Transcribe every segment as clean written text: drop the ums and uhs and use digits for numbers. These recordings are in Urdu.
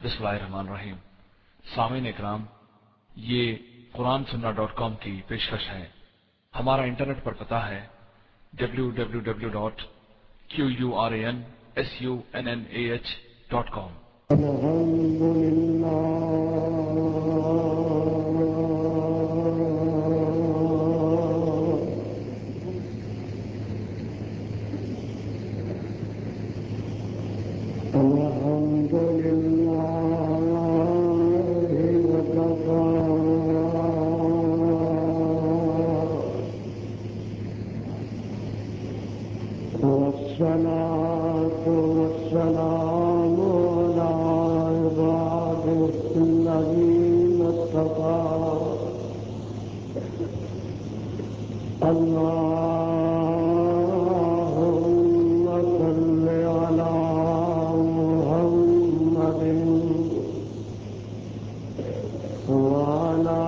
بسم اللہ الرحمن الرحیم۔ سامعین اکرام، یہ قرآن سننا .com کی پیشکش ہے۔ ہمارا انٹرنیٹ پر پتہ ہے www.quransunnah.com۔ الحمد لله وكفى والصلاة والسلام على عباده الذين اصطفى اللهم صل على محمد وعلى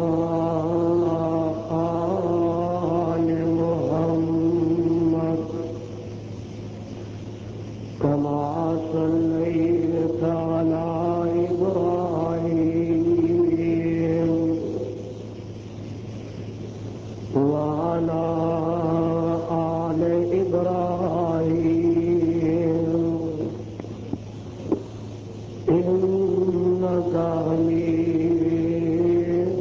آل محمد كما صليت على إبراهيم وعلى آل إبراهيم إنك حميد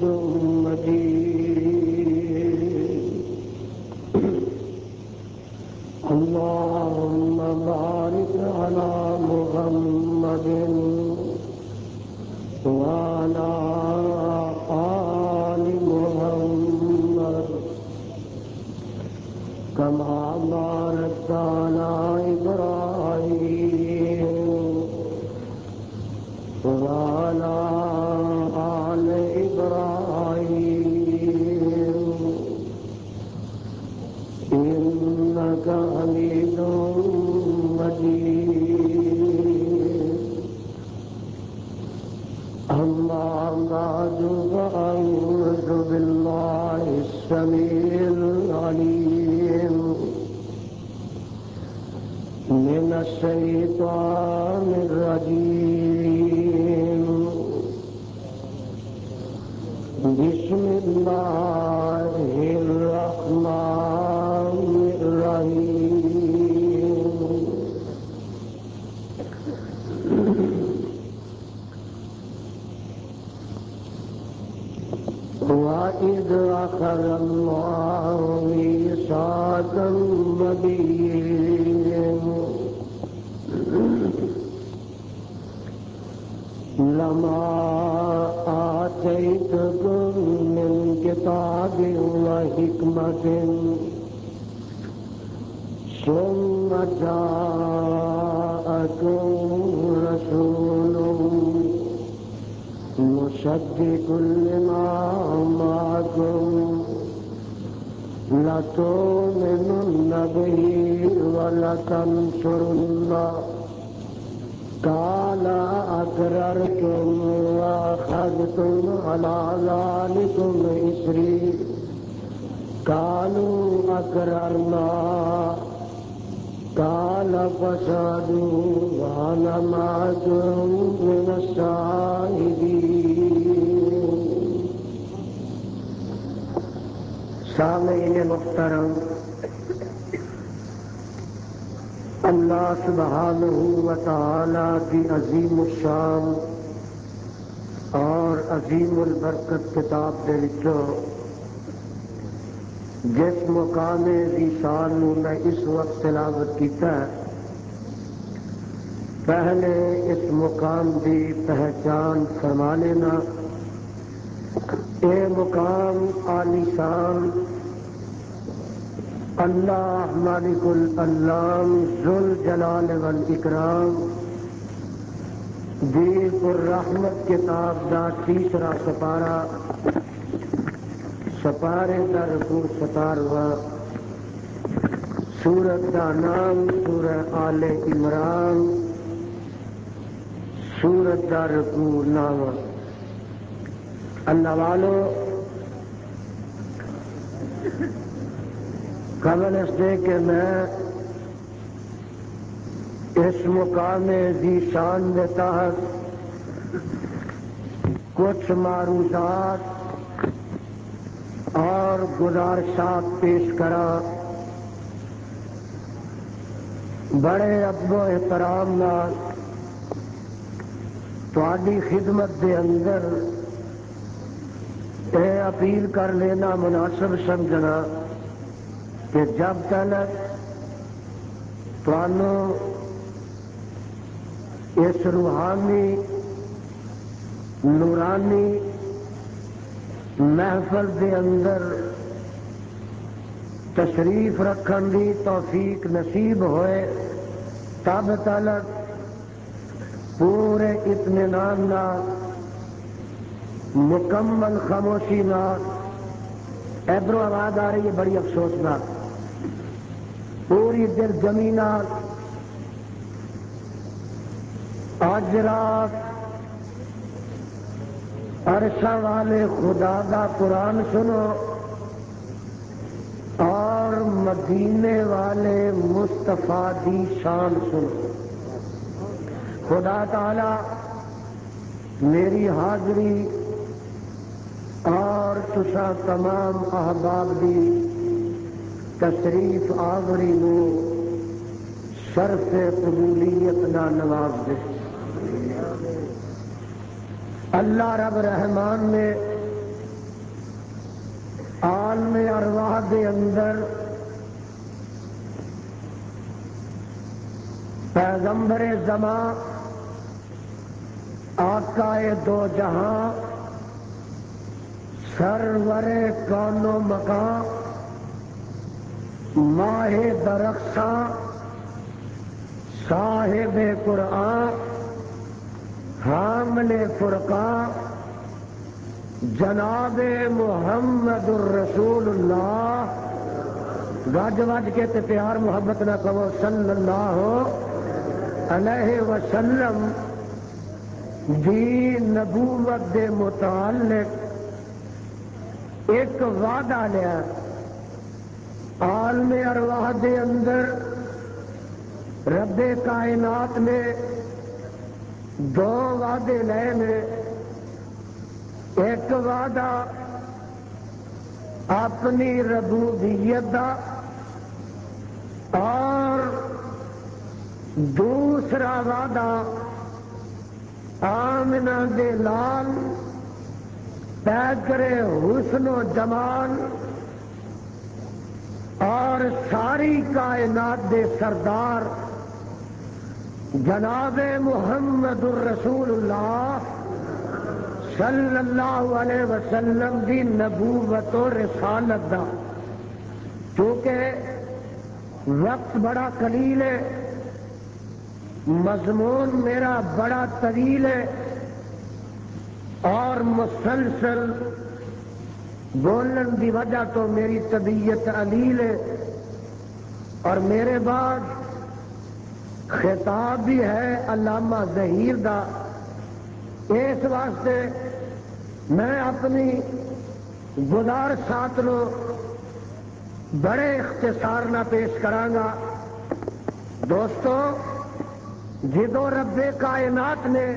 مجيد اللهم بارك على محمد وعلى آل محمد كما باركت على إبراهيم وعلى آل إبراهيم إنك حميد مجيد أما بعد فأعوذ بالله السميع العليم من الشيطان الرجيم بسم الله الرحمن الرحيم وَإِذْ أَخَذَ اللَّهُ مِيثَاقَ النَّبِيِّينَ لَمَا آتَيْتُكُم مِّن كِتَابٍ وَحِكْمَةٍ ثُمَّ جَاءَكُم رَّسُولٌ مصدق لما معكم لتؤمنن به ولتنصرنه قال أقررتم وأخذتم على ذلكم إصري قالوا أقررنا قال فاشهدوا وأنا معكم من الشاهدين۔ سامعین محترم، اللہ سبحانہ و تعالی کی عظیم الشان اور عظیم البرکت کتاب دے وچوں جس مقام ذیشان میں اس وقت تلاوت کیتا ہے، پہلے اس مقام کی پہچان فرما لینا۔ یہ مقام عالی شان اللہ مالک الانام ذوال جلال والاکرام دی الرحمت کتاب دا تیسرا سپارہ، سپارے دا رکوع 17واں، سورت دا نام سورہ آل عمران، سورت دا رکوع 9۔ اللہ والو، قبل اس دے کہ میں اس مقام ذی شان کے تحت کچھ معروضات اور گزارشات پیش کرا بڑے ادب و احترام نال تہاڈی خدمت دے اندر اے اپیل کر لینا مناسب سمجھنا کہ جب تک تانوں اس روحانی نورانی محفل دے اندر تشریف رکھن دی توفیق نصیب ہوئے تب تک پورے اطمینان نال مکمل خاموشی نال ادھروں آواز آ رہی ہے بڑی افسوسناک پوری دل جمی نال آج رات عرشہ والے خدا دا قرآن سنو اور مدینے والے مصطفیٰ دی شان سنو. خدا تعالی میری حاضری اور تسا تمام احباب دی تشریف آوری نو شرف قبولیت نہ نواز دے. اللہ رب رحمان نے عالم ارواح دے اندر پیغمبر زمان آقا دو جہاں سرور کون و مکان ماہ درخشاں صاحب قرآن حامل فرقان جناب محمد الرسول اللہ گج وج کے تے پیار محبت نہ کہو صلی اللہ علیہ وسلم دی نبوت دے متعلق ایک وعدہ لیا عالم ارواح دے اندر رب کائنات نے دو وعدے لے نے. ایک وعدہ اپنی ربوبیت دا اور دوسرا وعدہ آمنہ دے لال پیکر حسن و جمال اور ساری کائنات دے سردار جناب محمد الرسول اللہ صلی اللہ علیہ وسلم دی نبوت و رسالت دا. چونکہ وقت بڑا قلیل ہے مضمون میرا بڑا طویل ہے اور مسلسل بولن دی وجہ تو میری طبیعت علیل ہے اور میرے بعد خطاب بھی ہے علامہ ظہیر دا. اس واسطے میں اپنی گزارشات نو بڑے اختصار نہ پیش کرانگا. دوستو جدو رب کائنات نے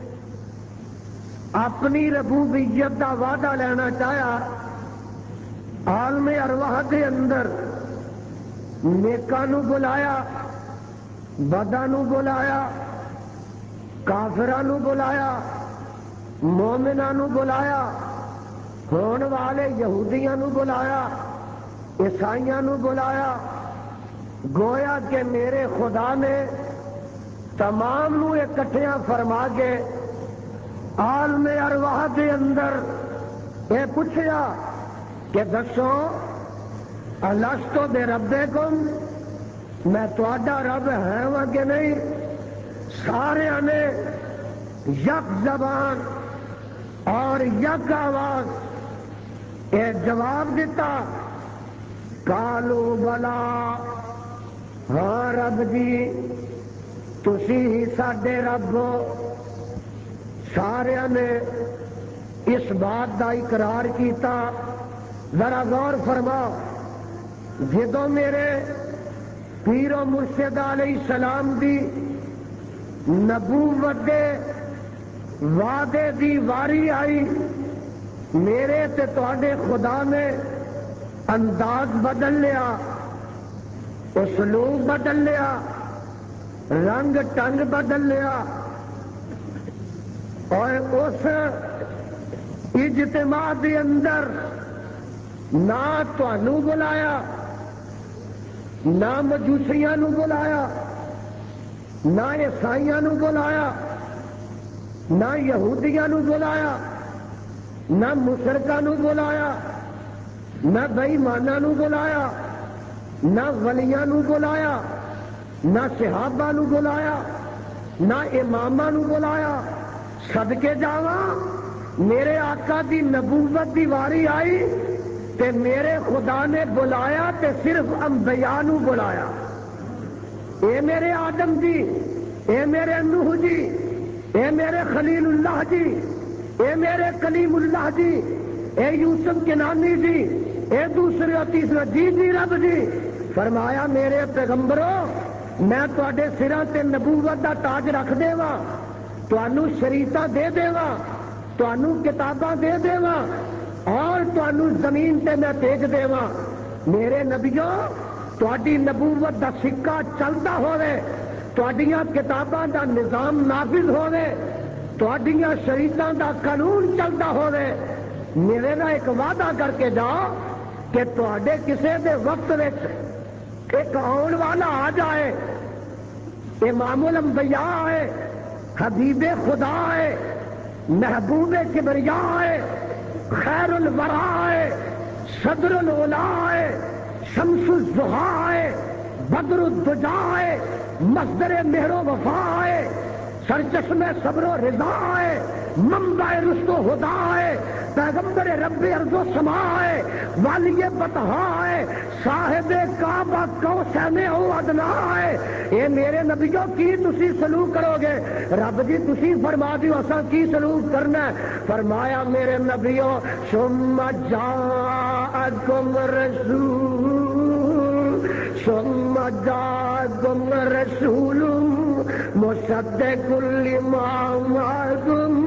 اپنی ربوبیت دا وعدہ لینا چاہیا عالم ارواح کے اندر نیکاں نو بلایا بداں نو بلایا کافراں نو بلایا مومناں نو بلایا ہون والے یہودیاں نو بلایا عیسائیاں نو بلایا. گویا کہ میرے خدا نے تمام نو اکٹھیاں فرما کے عالم ارواح کے اندر یہ پوچھیا کہ دسو الستو بربکم میں تہاڈا رب ہے وا کہ نہیں. سارے نے یک زبان اور یک آواز یہ جواب دیتا کالو بلا ہاں رب جی تسی ہی ساڈے رب ہو. سارے نے اس بات کا اقرار کیتا. ذرا غور فرما جدو میرے پیر و مرشد علیہ السلام دی نبوت دے وعدے دی واری آئی، میرے تے تواڈے خدا نے انداز بدل لیا، اسلوب بدل لیا، رنگ ٹنگ بدل لیا، اور اس اجتماع دے اندر نہ تانوں بلایا، نہ مجوسیاں نو بلایا، نہ عیسائیاں نو بلایا، نہ یہودیاں نو بلایا، نہ مشرکاں نو بلایا، نہ بے ایماناں نو بلایا، نہ ولیاں نو بلایا، نہ صحابہ نو بلایا، نہ اماماں نو بلایا۔ صدقے جاواں میرے آقا دی نبوت دی واری آئی تے میرے خدا نے بلایا تے صرف انبیاء نو بلایا۔ اے میرے آدم جی، اے میرے نوح جی، اے میرے خلیل اللہ جی، اے میرے کلیم اللہ جی، اے یوسف کنانی جی، اے دوسرے اور تیسرے جی رب جی، فرمایا میرے پیغمبروں میں تواڈے سراں تے نبوت دا تاج رکھ دیواں، تانوں شریعتاں دے دیواں، تانوں کتاباں دے دیواں، اور تانوں زمین تے میں بھیج دیواں۔ میرے نبیوں تواڈی نبوت دا سکہ چلدا ہوے، تواڈیاں کتاباں دا نظام نافذ ہوے، تواڈیاں شریعتاں دا قانون چلدا ہوے، میرے نال ایک وعدہ کر کے جاؤ کہ تواڈے کسے دے وقت وچ ایک آن والا آ جائے، امام الانبیاء آئے، حبیب خدا آئے، محبوب کبریا آئے، خیر الورا آئے، صدر العلا آئے، شمس الضحیٰ آئے، بدر الدجا آئے، مصدر مہر و وفا آئے، سرچشم صبر و رضا آئے، منبع رشد و ہدا آئے، پیغمبر رب ارض و سما آئے، والی بطحا آئے، صاحب کعبہ قوسین او ادنا آئے۔ اے میرے نبیوں کی تسی سلوک کرو گے؟ رب جی تسی فرما دیو اساں کی سلوک کرنا ہے؟ فرمایا میرے نبیوں ثم جاءکم رسول مصدق لما معکم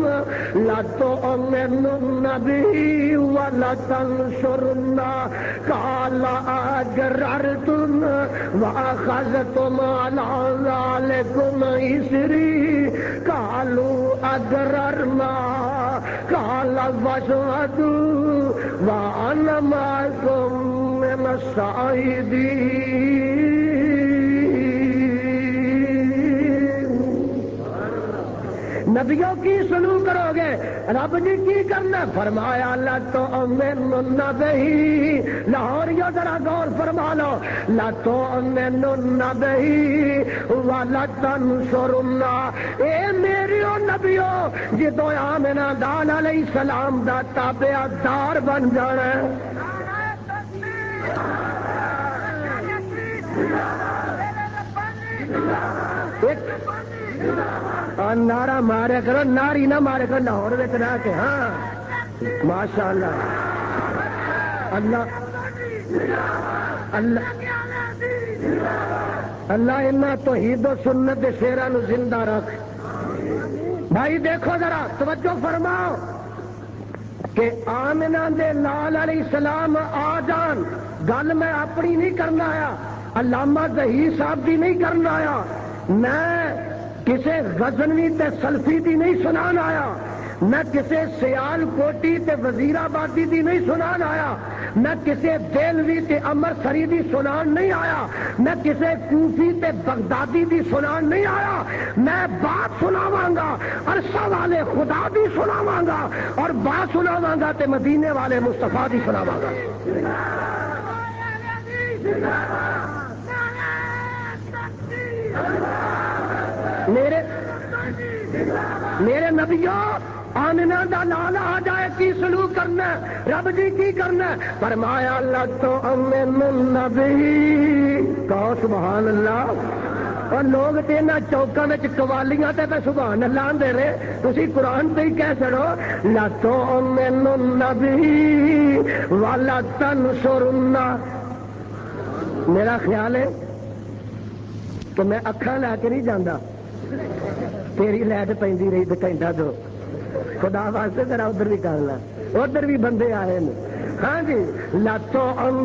لتؤمنن به ولتنصرنه قال اقررتم واخذتم على ذلكم اصري قالوا اقررنا قال فاشهدوا وانا معكم من الشاهدين۔ نبیوں کی سلوک کرو گے؟ رب جی کی کرنا؟ فرمایا لا تؤمنن به، لاہوریو ذرا غور فرما لو، لا تؤمنن به ولا تنصرنہ۔ اے میریو نبیو جدو آمنہ دال علیہ السلام دا تابع دار بن جانا ہے، نعرہ مارے کرو، ناری نہ مارے کرو لاہور میں رہ کے۔ ہاں ماشاء اللہ، اللہ اللہ اللہ انہاں توحید و سنت دے شیراں نو زندہ رکھ۔ بھائی دیکھو ذرا توجہ فرماؤ کہ آمنہ دے لال علیہ السلام آ جان، گل میں اپنی نہیں کرنا آیا، علامہ ظہیر صاحب دی نہیں کرنا آیا، میں کسے غزنوی تے سلفی دی نہیں سنان آیا، میں کسے سیال کوٹی تے وزیر آبادی دی نہیں سنان آیا، میں کسے دیلوی تے امرتسری دی سنان نہیں آیا، میں کسے کوفی تے بغدادی دی سنان نہیں آیا، میں بات سناواں گا عرشہ والے خدا دی سناواں گا، اور بات سناواں گا تے مدینے والے مصطفیٰ دی سناواں گا۔ میرے نبیوں آمنہ دا لالا آ جائے کی سلوک کرنا ہے؟ رب جی کی کرنا ہے؟ فرمایا لا تؤمنن به، کہو سبحان اللہ۔ اور لوگ تے نہ چوکاں وچ قوالیاں تے سبحان اللہ دے رہے، تسی قرآن تے ہی کہہ چھڑو لا تؤمنن به ولا تنصرنہ۔ میرا خیال ہے کہ میں اکھاں لا کے نہیں جانا، تیری لائٹ پیندی رہی تو گھنٹہ دو خدا واسطے ذرا ادھر بھی کر لا، ادھر بھی بندے آئے ہیں. ہاں جی، لاتو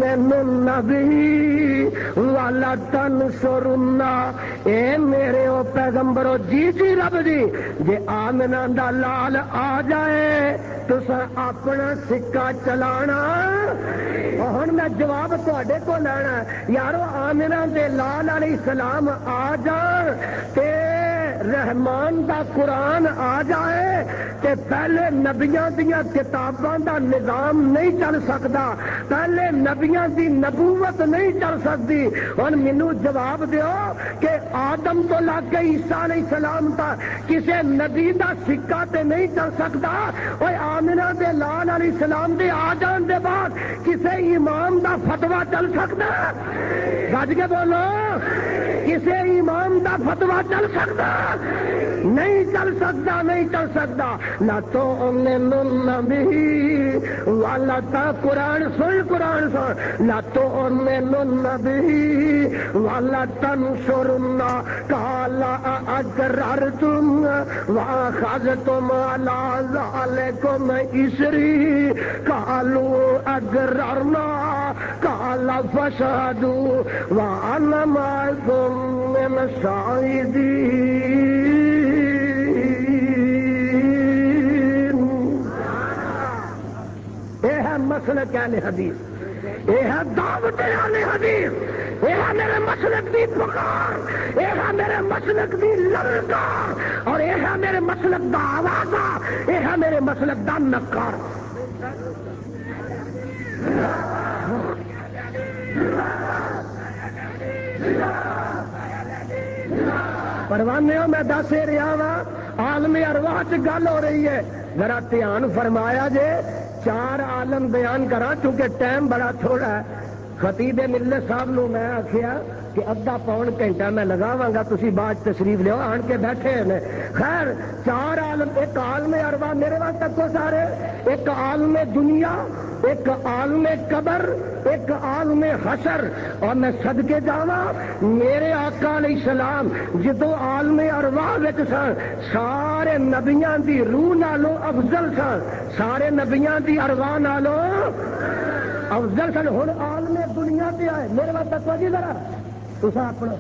النبی والا تنصرنا، اے میرے او پیغمبرو جی رب جی، جے آمنہ دا لال آ جائے تو اپنا سکہ چلانا. ہن میں جواب تواڈے کو لینا یارو، آمنہ دے لال علیہ السلام آ جان تے رحمان دا قرآن آ جائے تے پہلے نبیاں دیاں کتاباں دا نظام نہیں چل سکتا، پہلے نبیاں دی نبوت نہیں چل سکتی. ہن مینوں جواب دیو کہ آدم تو لگ کے عیسیٰ علیہ السلام تک کسے نبی دا سکہ تے نہیں چل سکتا. اوے آمنہ دے لال علیہ السلام دے آ جان دے بعد کسے امام دا فتویٰ چل سکتا؟ گج کے بولو، کسے امام دا فتویٰ چل سکتا؟ نہیں چل سکتا، نہیں چل سکتا. نہ تو نبی والا تا قرآن سن، قرآن سن. نہ تو نبی والا تنصرنا قال اقررتم واخذتم على ذلكم اسری قالوا اقررنا قال فاشهدوا وانا معكم من الشاهدين. یہ ہے مسلک اہل حدیث، یہ ہے دعوت اہل حدیث، یہ ہے میرے مسلک دی پکار، یہ ہے میرے مسلک دی للکار، اور یہ ہے میرے مسلک دا آوازہ، یہ ہے میرے مسلک دا نکار. پروانے ہو میں دس رہا وا، عالم ارواح چ گل ہو رہی ہے، ذرا دھیان فرمایا جے. 4 عالم بیان کرا کیونکہ ٹائم بڑا تھوڑا ہے. خطیب ملت صاحب نو میں آخیا کہ ادھا پون گھنٹہ میں لگاواں گا، تسی بعد تشریف لیو، آن کے بیٹھے ہیں. خیر 4 عالم، ایک عالم ارواح میرے واسطے تکو سارے، ایک عالم دنیا، ایک عالم قبر، ایک عالم حشر. اور میں صدقے جاواں میرے آقا علیہ السلام جدو عالم ارواح وچ سن سارے نبیاں دی روح نالوں افضل سن، سارے نبیاں دی ارواح نالوں افضل سن. ہن عالم دنیا تے آئے، میرے واسطے تکو جی ذرا تساں اپنا،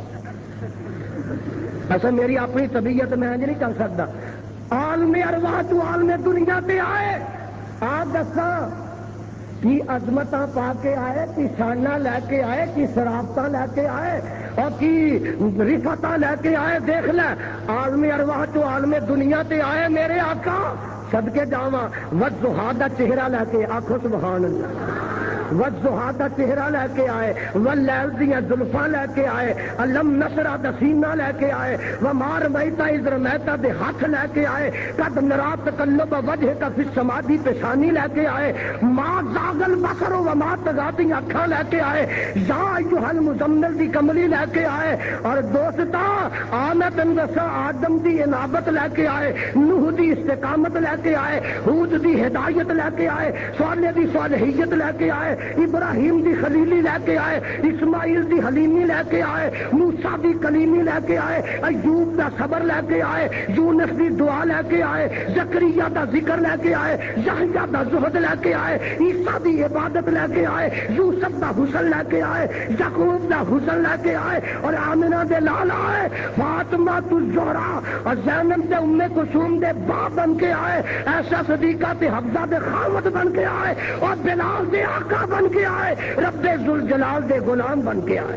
اصل میری اپنی طبیعت میں انج نہیں کر سکتا. عالم ارواح تو عالم دنیا تے آئے، آپ دساں کی عظمت پا کے آئے، کی شانہ لے کے آئے، کی شرافتہ لے کے آئے، اور کی رفتہ لے کے آئے. دیکھ لے عالم ارواح تو عالم دنیا تے آئے میرے آقا، صدقے جاواں والضحیٰ دا چہرہ لے کے، آکھو سبحان اللہ. والضحیٰ دا چہرہ لے کے آئے، واللیل دیاں زلفاں لے کے آئے، علم نشرہ دا سینہ لے کے آئے، وما رمیت اذ رمیت دے ہاتھ لے کے آئے، قد نرا تقلب وجہک فی السماء دی پیشانی لے کے آئے، ما زاغ البصر وما طغیٰ دی اکھاں لے کے آئے، یا ایھا المزمل دی کملی لے کے آئے. اور دوستا آ میں تینوں دساں آدم دی انابت لے کے آئے، نوح دی استقامت لے کے آئے، ہود دی ہدایت لے کے آئے، صالح دی صالحیت لے کے آئے، ابراہیم دی خلیلی لے کے آئے، اسماعیل دی حلیمی لے کے آئے، موسیٰ دی کلیمی لے کے آئے، ایوب دا صبر لے کے آئے، یونس دی دعا لے کے آئے، زکریا دا ذکر لے کے آئے، یحییٰ دا زہد لے کے آئے، عیسیٰ دی عبادت لے کے آئے، یوسف دا حسن لے کے آئے، یعقوب دا حسن لے کے آئے، اور آمنہ دے لال آئے، فاطمہ الزہرا اور زینب دے ام کلثوم دے باپ بن کے آئے، عائشہ صدیقہ تے حفصہ دے خاوند بن کے آئے، اور بلال دے آقا بن کے آئے، رب ذوالجلال دے غلام بن کے آئے.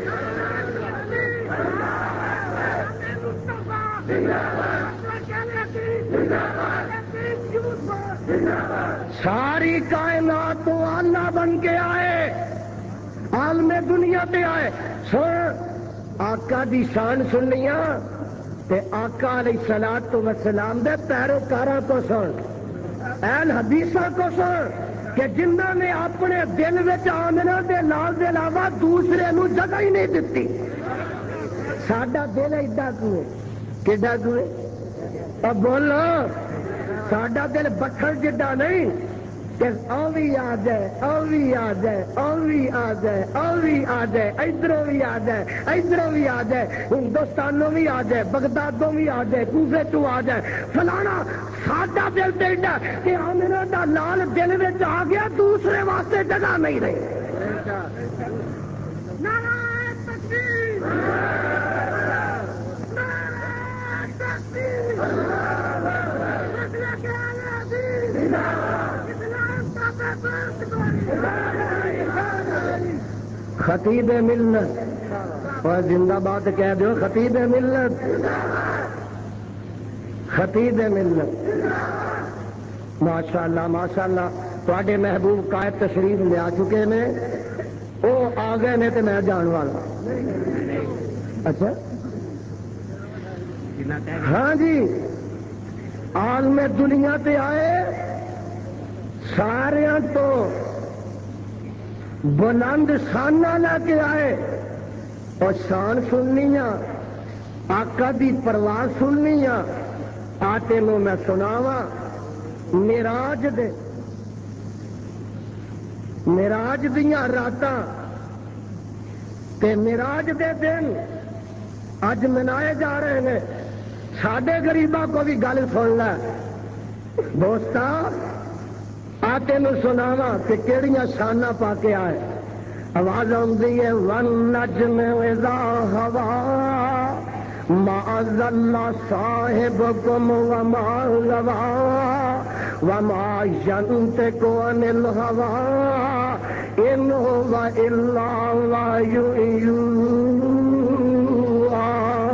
ساری کائنات تو اللہ بن کے آئے، عالم دنیا تے آئے. سن آقا دی شان سننیاں تے آقا علیہ الصلوۃ والسلام دے پیروکاراں کو سن، اہل حدیثاں کو سن کہ جنہاں نے اپنے دل وچ آمنہ دے لال دے علاوہ دوسرے نو جگہ ہی نہیں دتی. ساڈا دل ایڈا کیوں کیڈا کیوں؟ اب بولو، ساڈا دل بٹھڑ جڈا نہیں، کہ او بھی آ جائے، او بھی آ جائے، او بھی آ جائے، او بھی آ جائے، ادھروں بھی آ جائے، ادھروں بھی آ جائے، ہندوستانوں بھی آ جائے، بغدادوں بھی آ جائے، کوفے تو آ جائے، فلانا ساڈا دل ٹیڈا کہ آمنہ دا لال دل میں آ گیا، دوسرے واسطے جگہ نہیں رہی۔ نعرہ تکبیر، نعرہ تکبیر، خطیب ملت اور زندہ باد کہہ دو، خطیب ملت، خطیب ملت، ماشاء اللہ ماشاء اللہ، تھوڑے محبوب قائد تشریف لے آ چکے نے، وہ آ گئے نے تو میں جان والا۔ اچھا ہاں جی، عالم دنیا تے آئے، سارے تو بلند شانہ لے کے آئے، اور شان سننی آقا دی پرواز سننی آتے نو میں سناواں معراج دیاں راتاں تے معراج دے دن اج منائے جا رہے ہیں۔ ساڈے غریباں کو بھی گل سن لے دوستا، آتے نو سناواں کہ کیڑیاں شاناں پا کے آئے۔ آواز آندی ہے والنجم اذا ہوا ما ضل صاحبکم وما غوا وما ينطق عن الهوى ان هو الا وحی یوحی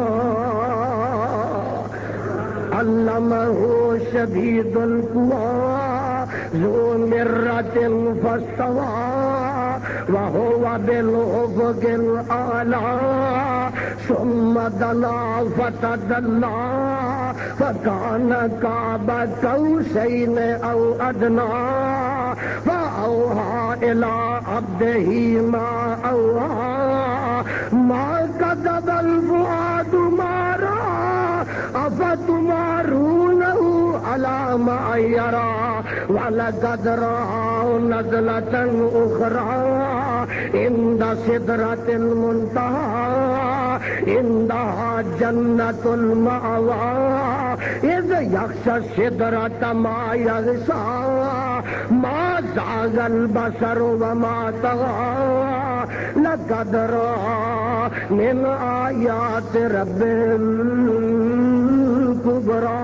علمہ شدید القوی ذو مرۃ فاستوى وهو بالافق الاعلی ثم دنا فتدلى فكان قاب قوسين او ادنى فاوحى الى عبده ما اوحى ما كذب الفؤاد ما رأى افتمارونه على ما يرى ولقد رآه نزلة اخرى عند سدرة المنتهى عندها جنة المأوى إذ يغشى السدرة ما يغشى ما زاغ البصر وما طغى لقد رأى من آيات ربه الكبرى۔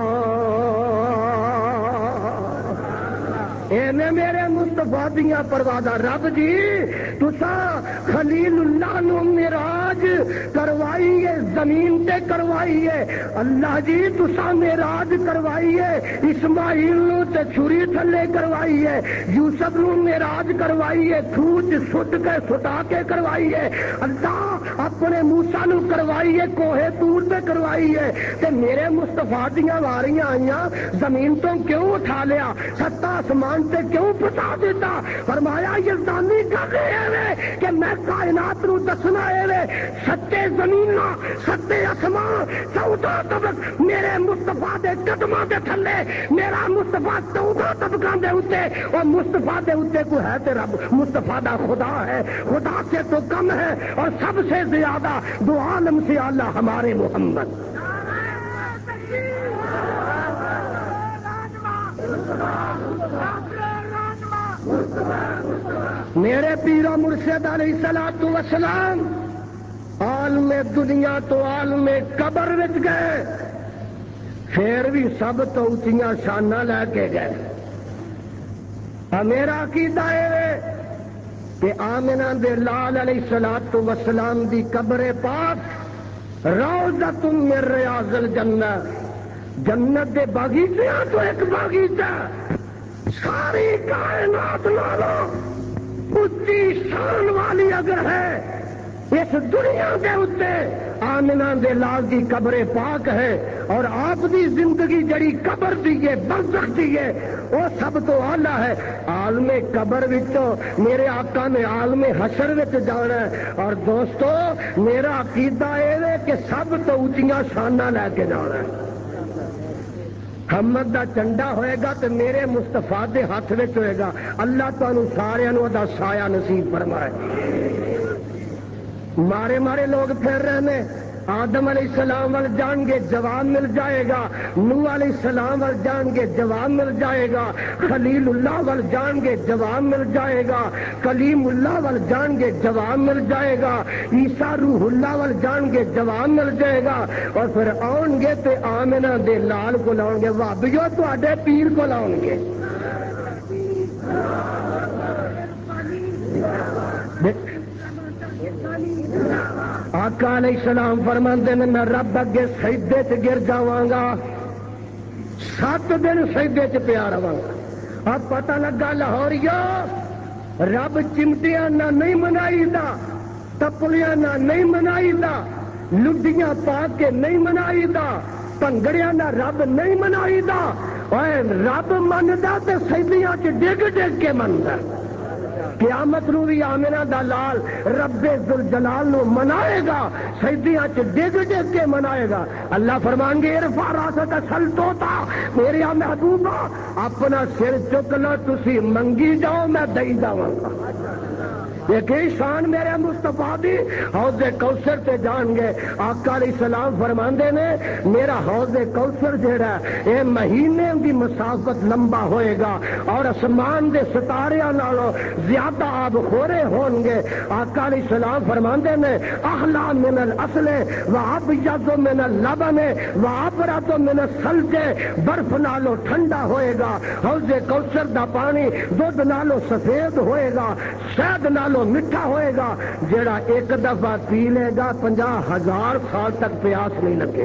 میرے مصطفیٰ دیاں پروازاں رب جی تساں خلیل اللہ نو معراج کروائیے، زمین تے کروائیے، اللہ جی تساں معراج کروائیے، اسماعیل نو تے چھری تھلے کروائیے، یوسف نو معراج کروائیے، تھوچ سٹ کے سٹا کے کروائیے، اللہ اپنے موسیٰ نو کروائیے، کوہ طور تے کروائیے، تے میرے مصطفیٰ دیاں واریاں آئیاں زمین تو کیوں اٹھا لیا، ستا آسمان تے کیوں پتا دیتا؟ فرمایا یزدانی گل ہے کہ میں کائنات نو دسنا ہے ستے زمین ستے آسمان 14 طبق میرے مصطفیٰ دے قدماں دے تھلے، میرا مصطفیٰ 14 طبقاں دے اوتے، اور مصطفیٰ دے اوتے کو ہے تے رب مصطفیٰ دا خدا ہے، خدا سے تو کم ہے اور سب سے زیادہ دو عالم سے اعلیٰ ہمارے محمد۔ میرے پیرو مرشد علیہ الصلوۃ والسلام عالم دنیا تو عالم قبر وچ گئے، پھر بھی سب تو اونچیاں شاناں لے کے گئے۔ میرا عقیدہ ہے کہ آمنہ دے لال علیہ الصلوۃ والسلام دی قبر پاک روضۃ من ریاض الجنہ، جنت دے باغیچیاں تو ایک باغیچہ ساری کائنات نالوں اونچی شان والی اگر ہے اس دنیا کے اتنے آمنہ دے لال دی قبر پاک ہے، اور آپ دی زندگی جڑی قبر دیئے برزخ دیئے وہ سب تو اعلیٰ ہے۔ عالم قبر وچوں میرے آقا نے عالم حشر وچ جانا ہے، اور دوستو میرا عقیدہ یہ ہے کہ سب تو اونچیاں شاناں لے کے جانا ہے۔ حمد دا چنڈا ہوئے گا تو میرے مصطفیٰ دے ہاتھ وچ ہوئے گا. اللہ تانوں سارے نوں دا سایہ نصیب فرمائے. مارے مارے لوگ پھر رہے ہیں. آدم علیہ السلام وال جان گے جواب مل جائے گا, نوح علیہ السلام وال جان گے جواب مل جائے گا, خلیل اللہ وال جان گے جواب مل جائے گا, کلیم اللہ وال جان گے جواب مل جائے گا, عیسیٰ روح اللہ وال جان گے جواب مل جائے گا. اور پھر آؤ گے تے آمنہ دے لال کو لاؤ گے, وابیو تواڈے پیر کو لاؤ گے. آقا علیہ السلام فرماندے نے میں رب اگے سجدے چ گر جاواں گا, 7 دن سجدے چ پیا رہاں گا. اب پتہ لگا لاہوریو رب چمٹیاں نہ نہیں منائی دا, تپلیاں نہ نہیں منائی دا, لڈیاں پا کے نہیں منائی دا, پنگڑیاں نہ رب نہیں منائی دا. اوے رب مندا تے سجدیاں چ ڈگ ڈگ کے مندا. قیامت نو بھی آمنہ دا لال رب ذوالجلال نو منائے گا, سجدیاں چ ڈگ ڈگ کے منائے گا. اللہ فرمان گے ارفع راسک سل توتا, میرے محبوبہ اپنا سر چک لو, تسی منگی جاؤ میں دئی جاواں گا. ایک شان میرے مصطفیٰ دی حوض کوثر تے جان گے. آقا علیہ السلام فرماندے نے میرا حوض کوثر جڑا ہے اے مہینے دی مسافت لمبا ہوئے گا اور اسمان دے ستاریاں نالوں زیادہ آب خورے ہون گے. آقا علیہ السلام فرماندے نے احلا من الاصل وابیض من اللبن وابرد من الثلج, برف نالوں ٹھنڈا ہوئے گا. حوض کوثر دا پانی دودھ نالوں سفید ہوئے گا, شہد نالوں میٹھا ہوئے گا. جڑا ایک دفعہ پی لے گا 50,000 سال تک پیاس نہیں لگے.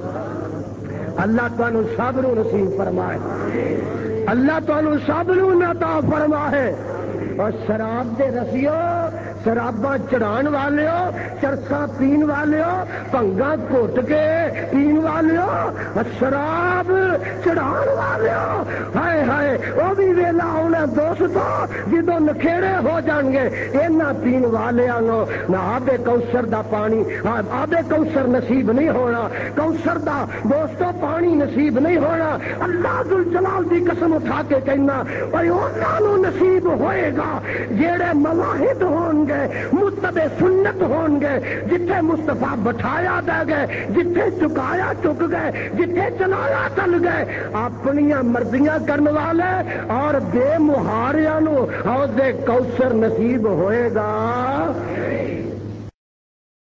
اللہ تانوں سب نوں نصیب فرمائے, اللہ تانوں سب نوں عطا فرمائے. اور شراب دے رسیو, شراباں چڑھان والے ہو, چرساں پین والے ہو, بھنگاں گھٹ کے پین والے ہو, شراب چڑھان والے ہو, ہائے ہائے وہ بھی ویلا آنا دوستو جدو نکھیڑے ہو جان گے. اینا پین والوں نہ آب کوثر دا پانی, آب کوثر نصیب نہیں ہونا, کوثر دا دوستو پانی نصیب نہیں ہونا. اللہ ذوالجلال دی قسم اٹھا کے کہنا بھائی انہاں نوں نصیب ہوئے گا جیڑے مواحد ہون گے, متبع سنت ہون گے, جتھے مصطفیٰ بٹھایا دے گئے, جتھے چکایا چک گئے, جتھے چلایا چل گئے. اپنیاں مرضیاں کرنے والے اور بے مہاریاں نو حوض کوثر نصیب ہوئے گا.